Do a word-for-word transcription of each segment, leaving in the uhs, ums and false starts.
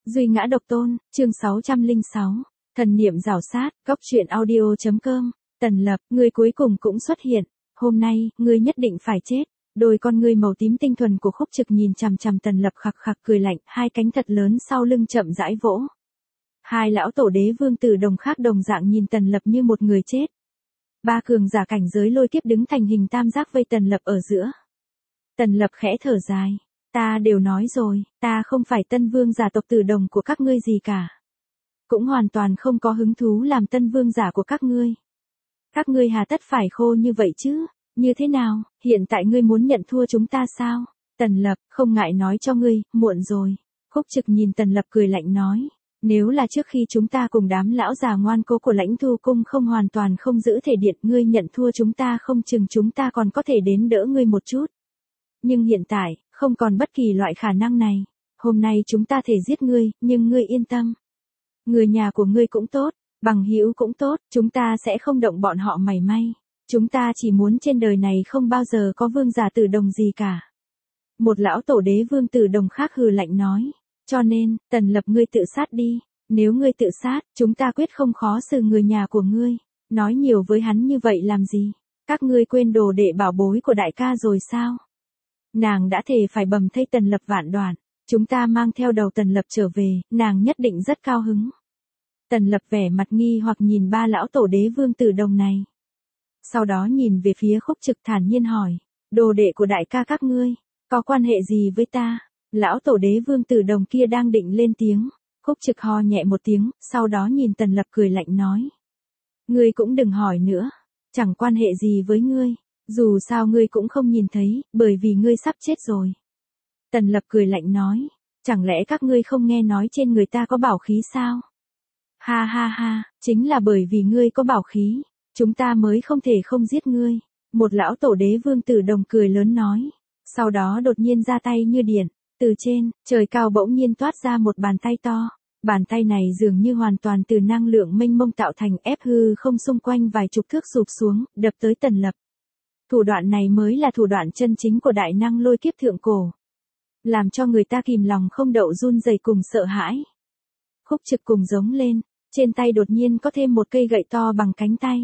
Duy ngã độc tôn, chương sáu trăm lẻ sáu. Thần niệm rảo sát, góc truyện audio.com. Tần Lập, ngươi cuối cùng cũng xuất hiện. Hôm nay, ngươi nhất định phải chết. Đôi con ngươi màu tím tinh thuần của Khúc Trực nhìn chằm chằm Tần Lập khặc khặc cười lạnh, hai cánh thật lớn sau lưng chậm rãi vỗ. Hai lão tổ đế vương tử đồng khác đồng dạng nhìn Tần Lập như một người chết. Ba cường giả cảnh giới lôi kiếp đứng thành hình tam giác vây Tần Lập ở giữa. Tần Lập khẽ thở dài. Ta đều nói rồi, ta không phải tân vương giả tộc tử đồng của các ngươi gì cả. Cũng hoàn toàn không có hứng thú làm tân vương giả của các ngươi. Các ngươi hà tất phải khô như vậy chứ, như thế nào, hiện tại ngươi muốn nhận thua chúng ta sao? Tần Lập, không ngại nói cho ngươi, muộn rồi. Khúc Trực nhìn Tần Lập cười lạnh nói, nếu là trước khi chúng ta cùng đám lão già ngoan cố của Lãnh Thu Cung không hoàn toàn không giữ thể điện, ngươi nhận thua chúng ta không chừng chúng ta còn có thể đến đỡ ngươi một chút. Nhưng hiện tại, không còn bất kỳ loại khả năng này. Hôm nay chúng ta thể giết ngươi, nhưng ngươi yên tâm. Người nhà của ngươi cũng tốt, bằng hữu cũng tốt, chúng ta sẽ không động bọn họ mảy may. Chúng ta chỉ muốn trên đời này không bao giờ có vương giả tử đồng gì cả. Một lão tổ đế vương tử đồng khác hừ lạnh nói. Cho nên, Tần Lập ngươi tự sát đi. Nếu ngươi tự sát, chúng ta quyết không khó xử người nhà của ngươi. Nói nhiều với hắn như vậy làm gì? Các ngươi quên đồ đệ bảo bối của đại ca rồi sao? Nàng đã thề phải bầm thây Tần Lập vạn đoạn. Chúng ta mang theo đầu Tần Lập trở về, nàng nhất định rất cao hứng. Tần Lập vẻ mặt nghi hoặc nhìn ba lão tổ đế vương tử đồng này. Sau đó nhìn về phía Khúc Trực thản nhiên hỏi. Đồ đệ của đại ca các ngươi, có quan hệ gì với ta? Lão tổ đế vương tử đồng kia đang định lên tiếng. Khúc Trực ho nhẹ một tiếng, sau đó nhìn Tần Lập cười lạnh nói. Ngươi cũng đừng hỏi nữa. Chẳng quan hệ gì với ngươi. Dù sao ngươi cũng không nhìn thấy, bởi vì ngươi sắp chết rồi. Tần Lập cười lạnh nói, chẳng lẽ các ngươi không nghe nói trên người ta có bảo khí sao? Ha ha ha, chính là bởi vì ngươi có bảo khí, chúng ta mới không thể không giết ngươi. Một lão tổ đế vương tử đồng cười lớn nói, sau đó đột nhiên ra tay như điện, từ trên, trời cao bỗng nhiên toát ra một bàn tay to. Bàn tay này dường như hoàn toàn từ năng lượng mênh mông tạo thành, ép hư không xung quanh vài chục thước sụp xuống, đập tới Tần Lập. Thủ đoạn này mới là thủ đoạn chân chính của đại năng lôi kiếp thượng cổ. Làm cho người ta kìm lòng không đậu run rẩy cùng sợ hãi. Khúc Trực cùng giống lên, trên tay đột nhiên có thêm một cây gậy to bằng cánh tay.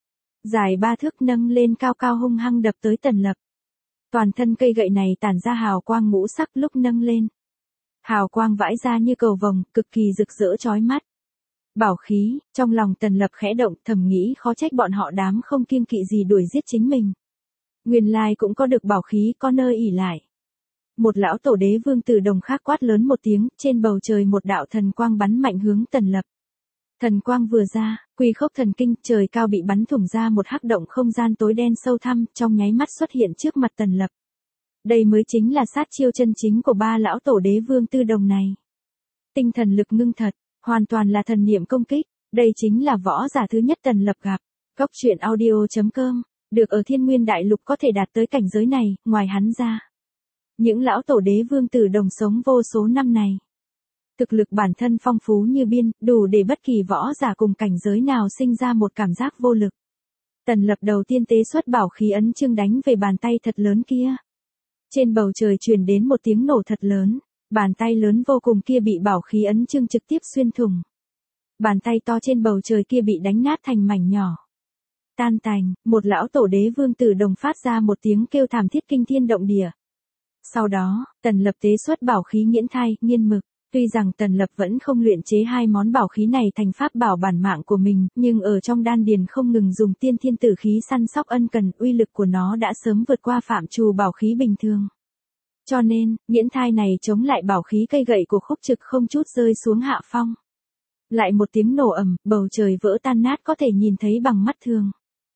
Dài ba thước nâng lên cao cao hung hăng đập tới Tần Lập. Toàn thân cây gậy này tản ra hào quang ngũ sắc lúc nâng lên. Hào quang vãi ra như cầu vồng, cực kỳ rực rỡ chói mắt. Bảo khí, trong lòng Tần Lập khẽ động, thầm nghĩ khó trách bọn họ đám không kiêng kỵ gì đuổi giết chính mình. Nguyên lai cũng có được bảo khí, có nơi ỷ lại. Một lão tổ đế vương tử đồng khác quát lớn một tiếng, trên bầu trời một đạo thần quang bắn mạnh hướng Tần Lập. Thần quang vừa ra, quy khốc thần kinh, trời cao bị bắn thủng ra một hắc động không gian tối đen sâu thăm, trong nháy mắt xuất hiện trước mặt Tần Lập. Đây mới chính là sát chiêu chân chính của ba lão tổ đế vương tư đồng này. Tinh thần lực ngưng thật, hoàn toàn là thần niệm công kích, đây chính là võ giả thứ nhất Tần Lập gặp. Góc truyện audio.com, được ở Thiên Nguyên Đại Lục có thể đạt tới cảnh giới này, ngoài hắn ra. Những lão tổ đế vương tử đồng sống vô số năm này. Thực lực bản thân phong phú như biên, đủ để bất kỳ võ giả cùng cảnh giới nào sinh ra một cảm giác vô lực. Tần Lập đầu tiên tế xuất bảo khí ấn chương đánh về bàn tay thật lớn kia. Trên bầu trời truyền đến một tiếng nổ thật lớn, bàn tay lớn vô cùng kia bị bảo khí ấn chương trực tiếp xuyên thủng. Bàn tay to trên bầu trời kia bị đánh nát thành mảnh nhỏ. Tan tành, một lão tổ đế vương tử đồng phát ra một tiếng kêu thảm thiết kinh thiên động địa. Sau đó, Tần Lập tế xuất bảo khí nghiễn thai, nghiên mực. Tuy rằng Tần Lập vẫn không luyện chế hai món bảo khí này thành pháp bảo bản mạng của mình, nhưng ở trong đan điền không ngừng dùng tiên thiên tử khí săn sóc ân cần, uy lực của nó đã sớm vượt qua phạm trù bảo khí bình thường. Cho nên, nghiễn thai này chống lại bảo khí cây gậy của Khúc Trực không chút rơi xuống hạ phong. Lại một tiếng nổ ầm, bầu trời vỡ tan nát có thể nhìn thấy bằng mắt thường.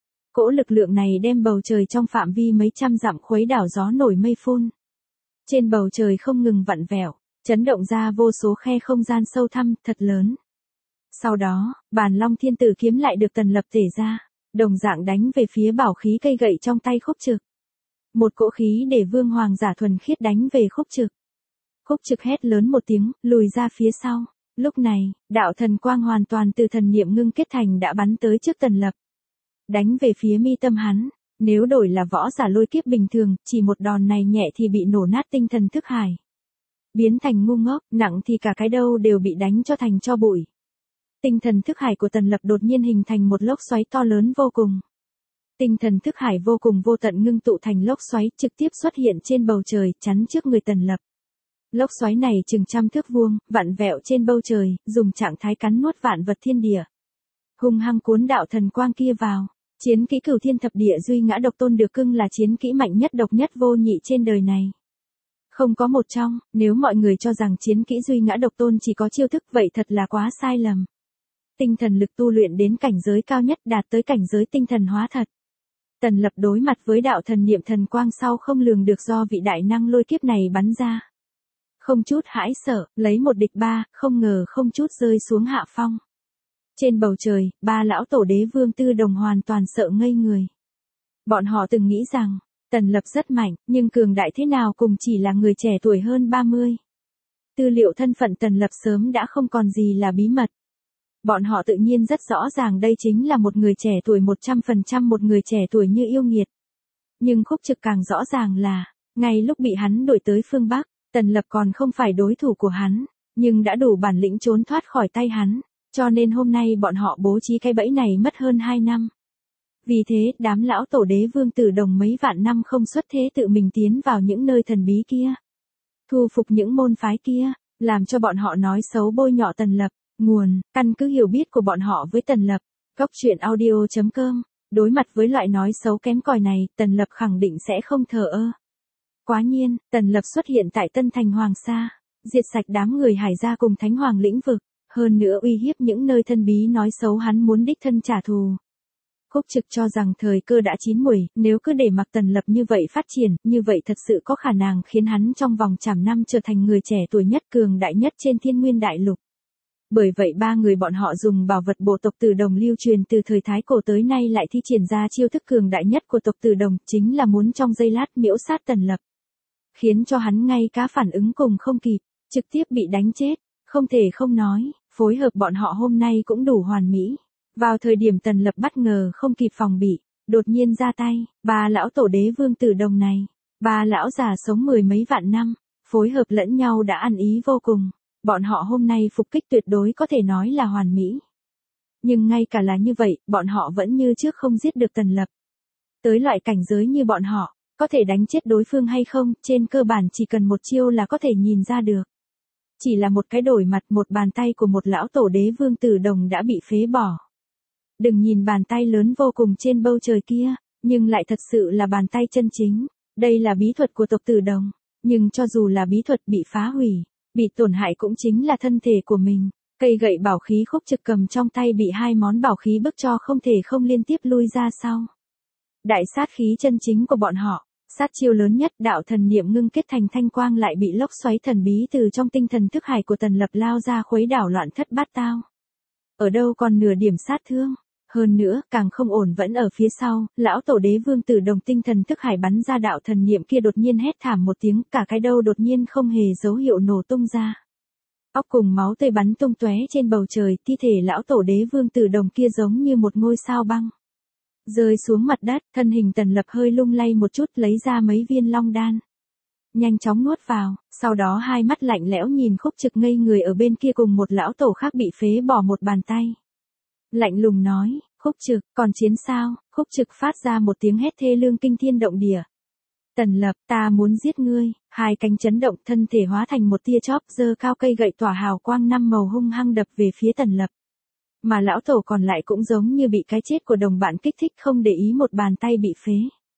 Cỗ lực lượng này đem bầu trời trong phạm vi mấy trăm dặm khuấy đảo gió nổi mây phun. Trên bầu trời không ngừng vặn vẹo, chấn động ra vô số khe không gian sâu thăm, thật lớn. Sau đó, Bàn Long Thiên Tử kiếm lại được Tần Lập tể ra, đồng dạng đánh về phía bảo khí cây gậy trong tay Khúc Trực. Một cỗ khí để vương hoàng giả thuần khiết đánh về Khúc Trực. Khúc Trực hét lớn một tiếng, lùi ra phía sau. Lúc này, đạo thần quang hoàn toàn từ thần niệm ngưng kết thành đã bắn tới trước Tần Lập. Đánh về phía mi tâm hắn. Nếu đổi là võ giả lôi kiếp bình thường, chỉ một đòn này nhẹ thì bị nổ nát tinh thần thức hải. biến thành ngu ngốc, nặng thì cả cái đầu đều bị đánh cho thành tro bụi. Tinh thần thức hải của Tần Lập đột nhiên hình thành một lốc xoáy to lớn vô cùng. Tinh thần thức hải vô cùng vô tận ngưng tụ thành lốc xoáy trực tiếp xuất hiện trên bầu trời, chắn trước người Tần Lập. Lốc xoáy này chừng trăm thước vuông, vặn vẹo trên bầu trời, dùng trạng thái cắn nuốt vạn vật thiên địa. Hung hăng cuốn đạo thần quang kia vào. Chiến kỹ Cửu Thiên Thập Địa Duy Ngã Độc Tôn được cưng là chiến kỹ mạnh nhất độc nhất vô nhị trên đời này. Không có một trong, nếu mọi người cho rằng chiến kỹ Duy Ngã Độc Tôn chỉ có chiêu thức vậy thật là quá sai lầm. Tinh thần lực tu luyện đến cảnh giới cao nhất đạt tới cảnh giới tinh thần hóa thật. Tần Lập đối mặt với đạo thần niệm thần quang sau không lường được do vị đại năng lôi kiếp này bắn ra. Không chút hãi sợ, lấy một địch ba, không ngờ không chút rơi xuống hạ phong. Trên bầu trời, ba lão tổ đế vương tư đồng hoàn toàn sợ ngây người. Bọn họ từng nghĩ rằng, Tần Lập rất mạnh, nhưng cường đại thế nào cùng chỉ là người trẻ tuổi hơn ba mươi. Tư liệu thân phận Tần Lập sớm đã không còn gì là bí mật. Bọn họ tự nhiên rất rõ ràng đây chính là một người trẻ tuổi một trăm phần trăm một người trẻ tuổi như yêu nghiệt. Nhưng Khúc Trực càng rõ ràng là, ngay lúc bị hắn đuổi tới phương Bắc, Tần Lập còn không phải đối thủ của hắn, nhưng đã đủ bản lĩnh trốn thoát khỏi tay hắn, cho nên hôm nay bọn họ bố trí cái bẫy này mất hơn hai năm. Vì thế, đám lão tổ đế vương Tử Đồng mấy vạn năm không xuất thế tự mình tiến vào những nơi thần bí kia. Thu phục những môn phái kia, làm cho bọn họ nói xấu bôi nhọ Tần Lập. Nguồn, căn cứ hiểu biết của bọn họ với Tần Lập. Cốc truyện audio chấm com. Đối mặt với loại nói xấu kém cỏi này, Tần Lập khẳng định sẽ không thờ ơ. Quá nhiên, Tần Lập xuất hiện tại Tân Thành Hoàng Sa, diệt sạch đám người Hải gia cùng Thánh Hoàng lĩnh vực, hơn nữa uy hiếp những nơi thân bí nói xấu hắn muốn đích thân trả thù. Khúc Trực cho rằng thời cơ đã chín muồi, nếu cứ để mặc Tần Lập như vậy phát triển, như vậy thật sự có khả năng khiến hắn trong vòng trăm năm trở thành người trẻ tuổi nhất cường đại nhất trên Thiên Nguyên Đại Lục. Bởi vậy ba người bọn họ dùng bảo vật bộ tộc Tử Đồng lưu truyền từ thời Thái Cổ tới nay lại thi triển ra chiêu thức cường đại nhất của tộc Tử Đồng, chính là muốn trong giây lát miễu sát Tần Lập. Khiến cho hắn ngay cả phản ứng cùng không kịp, trực tiếp bị đánh chết, không thể không nói, phối hợp bọn họ hôm nay cũng đủ hoàn mỹ. Vào thời điểm Tần Lập bất ngờ không kịp phòng bị, đột nhiên ra tay, ba lão tổ đế vương Tử Đồng này, ba lão già sống mười mấy vạn năm, phối hợp lẫn nhau đã ăn ý vô cùng. Bọn họ hôm nay phục kích tuyệt đối có thể nói là hoàn mỹ. Nhưng ngay cả là như vậy, bọn họ vẫn như trước không giết được Tần Lập. Tới loại cảnh giới như bọn họ, có thể đánh chết đối phương hay không, trên cơ bản chỉ cần một chiêu là có thể nhìn ra được. Chỉ là một cái đổi mặt, một bàn tay của một lão tổ đế vương Tử Đồng đã bị phế bỏ. Đừng nhìn bàn tay lớn vô cùng trên bầu trời kia, nhưng lại thật sự là bàn tay chân chính. Đây là bí thuật của tộc Tử Đồng, nhưng cho dù là bí thuật bị phá hủy, bị tổn hại cũng chính là thân thể của mình. Cây gậy bảo khí Khúc Trực cầm trong tay bị hai món bảo khí bức cho không thể không liên tiếp lui ra sau. Đại sát khí chân chính của bọn họ, sát chiêu lớn nhất đạo thần niệm ngưng kết thành thanh quang lại bị lốc xoáy thần bí từ trong tinh thần thức hải của Tần Lập lao ra khuấy đảo loạn thất bát tao. Ở đâu còn nửa điểm sát thương. Hơn nữa, càng không ổn vẫn ở phía sau, lão tổ đế vương Tử Đồng tinh thần thức hải bắn ra đạo thần niệm kia đột nhiên hét thảm một tiếng, cả cái đầu đột nhiên không hề dấu hiệu nổ tung ra. Óc cùng máu tươi bắn tung tóe trên bầu trời, thi thể lão tổ đế vương Tử Đồng kia giống như một ngôi sao băng. Rơi xuống mặt đất, thân hình Tần Lập hơi lung lay một chút lấy ra mấy viên long đan. Nhanh chóng nuốt vào, sau đó hai mắt lạnh lẽo nhìn Khúc Trực ngây người ở bên kia cùng một lão tổ khác bị phế bỏ một bàn tay. Lạnh lùng nói, Khúc Trực, còn chiến sao? Khúc Trực phát ra một tiếng hét thê lương kinh thiên động địa. Tần Lập, ta muốn giết ngươi. Hai cánh chấn động, thân thể hóa thành một tia chóp, giơ cao cây gậy tỏa hào quang năm màu hung hăng đập về phía Tần Lập. Mà lão tổ còn lại cũng giống như bị cái chết của đồng bạn kích thích không để ý một bàn tay bị phế.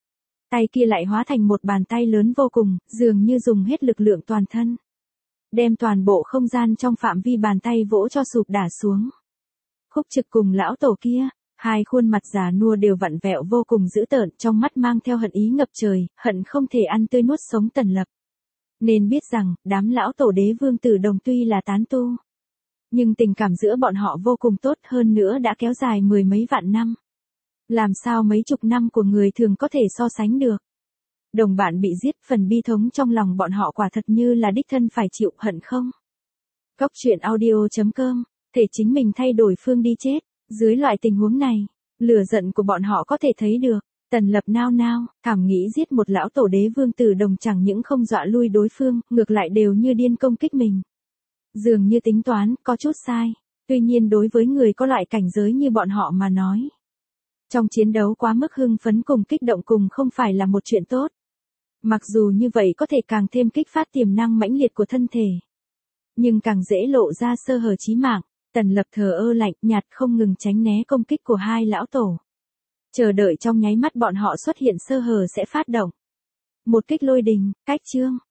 Tay kia lại hóa thành một bàn tay lớn vô cùng, dường như dùng hết lực lượng toàn thân. Đem toàn bộ không gian trong phạm vi bàn tay vỗ cho sụp đả xuống. Khúc Trực cùng lão tổ kia, hai khuôn mặt già nua đều vặn vẹo vô cùng dữ tợn, trong mắt mang theo hận ý ngập trời, hận không thể ăn tươi nuốt sống Tần Lập. Nên biết rằng, đám lão tổ đế vương Tử Đồng tuy là tán tu, nhưng tình cảm giữa bọn họ vô cùng tốt, hơn nữa đã kéo dài mười mấy vạn năm. Làm sao mấy chục năm của người thường có thể so sánh được. Đồng bạn bị giết, phần bi thống trong lòng bọn họ quả thật như là đích thân phải chịu, hận không? Cốc truyện audio chấm com, thể chính mình thay đổi phương đi chết. Dưới loại tình huống này, lửa giận của bọn họ có thể thấy được. Tần Lập nao nao, thảm nghĩ giết một lão tổ đế vương tử đồng chẳng những không dọa lui đối phương, ngược lại đều như điên công kích mình. Dường như tính toán, có chút sai. Tuy nhiên đối với người có loại cảnh giới như bọn họ mà nói. Trong chiến đấu quá mức hưng phấn cùng kích động cùng không phải là một chuyện tốt. Mặc dù như vậy có thể càng thêm kích phát tiềm năng mãnh liệt của thân thể. Nhưng càng dễ lộ ra sơ hở chí mạng. Tần Lập thờ ơ lạnh nhạt không ngừng tránh né công kích của hai lão tổ. Chờ đợi trong nháy mắt bọn họ xuất hiện sơ hở sẽ phát động. Một kích lôi đình, cách chương.